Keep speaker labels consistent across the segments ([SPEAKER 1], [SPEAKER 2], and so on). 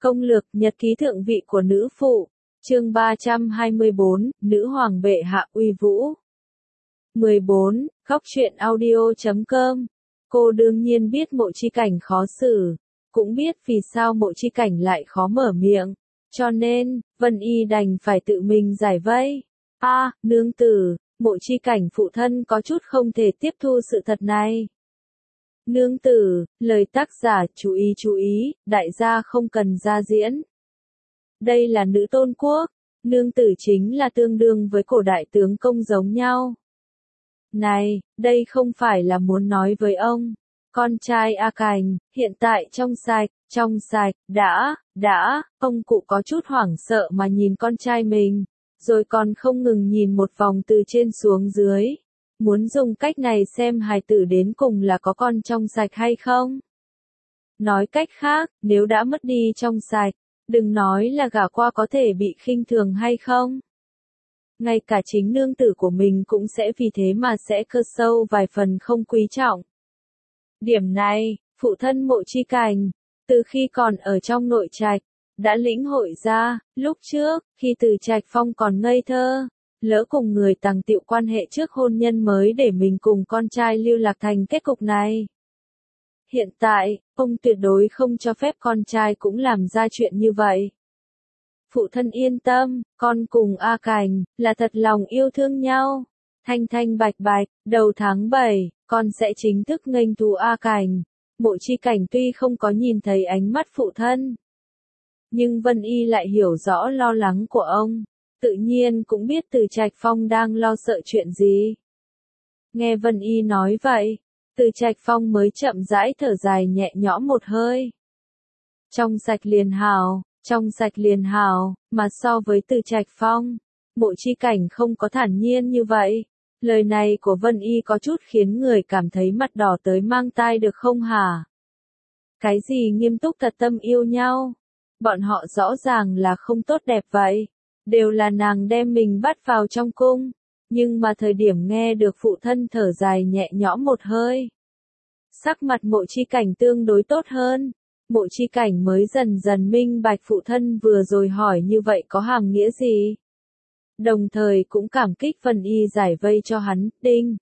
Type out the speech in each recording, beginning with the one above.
[SPEAKER 1] Công lược nhật ký thượng vị của nữ phụ, chương 324, nữ hoàng bệ hạ uy vũ. 14. Khóc chuyện audio.com. Cô đương nhiên biết Mộ Chi Cảnh khó xử, cũng biết vì sao Mộ Chi Cảnh lại khó mở miệng, cho nên, Vân Y đành phải tự mình giải vây. Nương tử, Mộ Chi Cảnh phụ thân có chút không thể tiếp thu sự thật này. Nương tử, lời tác giả, chú ý, đại gia không cần ra diễn. Đây là nữ tôn quốc, nương tử chính là tương đương với cổ đại tướng công giống nhau. Này, đây không phải là muốn nói với ông, con trai A Cảnh, hiện tại trong sạch, đã, ông cụ có chút hoảng sợ mà nhìn con trai mình, rồi còn không ngừng nhìn một vòng từ trên xuống dưới. Muốn dùng cách này xem hài tử đến cùng là có con trong sạch hay không. Nói cách khác, nếu đã mất đi trong sạch, đừng nói là gả qua có thể bị khinh thường hay không. Ngay cả chính nương tử của mình cũng sẽ vì thế mà sẽ cơ sâu vài phần không quý trọng. Điểm này, phụ thân Mộ Chi Cảnh, từ khi còn ở trong nội trạch, đã lĩnh hội ra, lúc trước, khi Từ Trạch Phong còn ngây thơ, lỡ cùng người tàng tiệu quan hệ trước hôn nhân mới để mình cùng con trai lưu lạc thành kết cục này. Hiện tại, ông tuyệt đối không cho phép con trai cũng làm ra chuyện như vậy. Phụ thân yên tâm, con cùng A Cảnh, là thật lòng yêu thương nhau. Thanh bạch, đầu tháng 7, con sẽ chính thức nghênh thú A Cảnh. Mộ Chi Cảnh tuy không có nhìn thấy ánh mắt phụ thân, nhưng Vân Y lại hiểu rõ lo lắng của ông. Tự nhiên cũng biết Từ Trạch Phong đang lo sợ chuyện gì. Nghe Vân Y nói vậy, Từ Trạch Phong mới chậm rãi thở dài nhẹ nhõm một hơi. Trong sạch liền hào, mà so với Từ Trạch Phong, Mộ Chi Cảnh không có thản nhiên như vậy. Lời này của Vân Y có chút khiến người cảm thấy mặt đỏ tới mang tai được không hả? Cái gì nghiêm túc thật tâm yêu nhau? Bọn họ rõ ràng là không tốt đẹp vậy. Đều là nàng đem mình bắt vào trong cung, nhưng mà thời điểm nghe được phụ thân thở dài nhẹ nhõm một hơi, sắc mặt Mộ Chi Cảnh tương đối tốt hơn. Mộ Chi Cảnh mới dần dần minh bạch phụ thân vừa rồi hỏi như vậy có hàm nghĩa gì. Đồng thời cũng cảm kích Vân Y giải vây cho hắn. Đinh.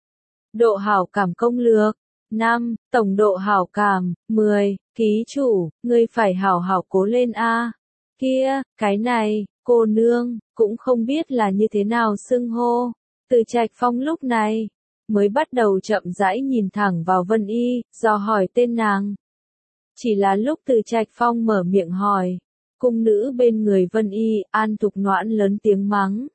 [SPEAKER 1] Độ hảo cảm công lược 5, tổng độ hảo cảm 10, ký chủ, ngươi phải hảo hảo cố lên a. Kia, cái này, cô nương, cũng không biết là như thế nào xưng hô. Từ Trạch Phong lúc này, mới bắt đầu chậm rãi nhìn thẳng vào Vân Y, dò hỏi tên nàng. Chỉ là lúc Từ Trạch Phong mở miệng hỏi, cung nữ bên người Vân Y, An Thục Noãn lớn tiếng mắng.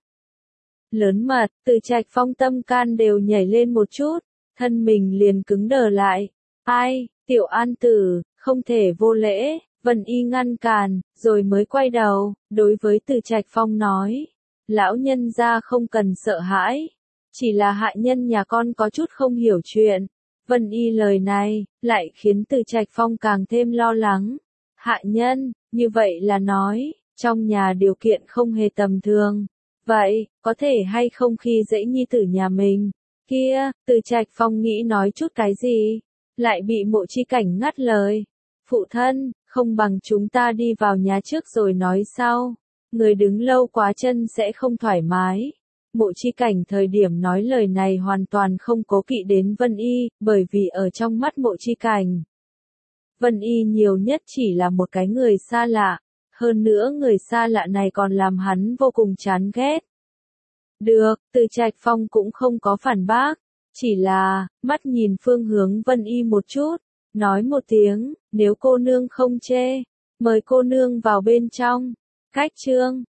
[SPEAKER 1] Lớn mật, Từ Trạch Phong tâm can đều nhảy lên một chút, thân mình liền cứng đờ lại. Ai, tiểu An tử, không thể vô lễ. Vân Y ngăn cản, rồi mới quay đầu, đối với Từ Trạch Phong nói. Lão nhân gia không cần sợ hãi. Chỉ là hạ nhân nhà con có chút không hiểu chuyện. Vân Y lời này, lại khiến Từ Trạch Phong càng thêm lo lắng. Hạ nhân, như vậy là nói, trong nhà điều kiện không hề tầm thường. Vậy, có thể hay không khi dễ nhi tử nhà mình? Kia, Từ Trạch Phong nghĩ nói chút cái gì? Lại bị Mộ Chi Cảnh ngắt lời. Phụ thân, không bằng chúng ta đi vào nhà trước rồi nói sau. Người đứng lâu quá chân sẽ không thoải mái. Mộ Chi Cảnh thời điểm nói lời này hoàn toàn không cố kỵ đến Vân Y, bởi vì ở trong mắt Mộ Chi Cảnh, Vân Y nhiều nhất chỉ là một cái người xa lạ. Hơn nữa người xa lạ này còn làm hắn vô cùng chán ghét. Được, Từ Trạch Phong cũng không có phản bác. Chỉ là, mắt nhìn phương hướng Vân Y một chút. Nói một tiếng, nếu cô nương không chê, mời cô nương vào bên trong. Cách chương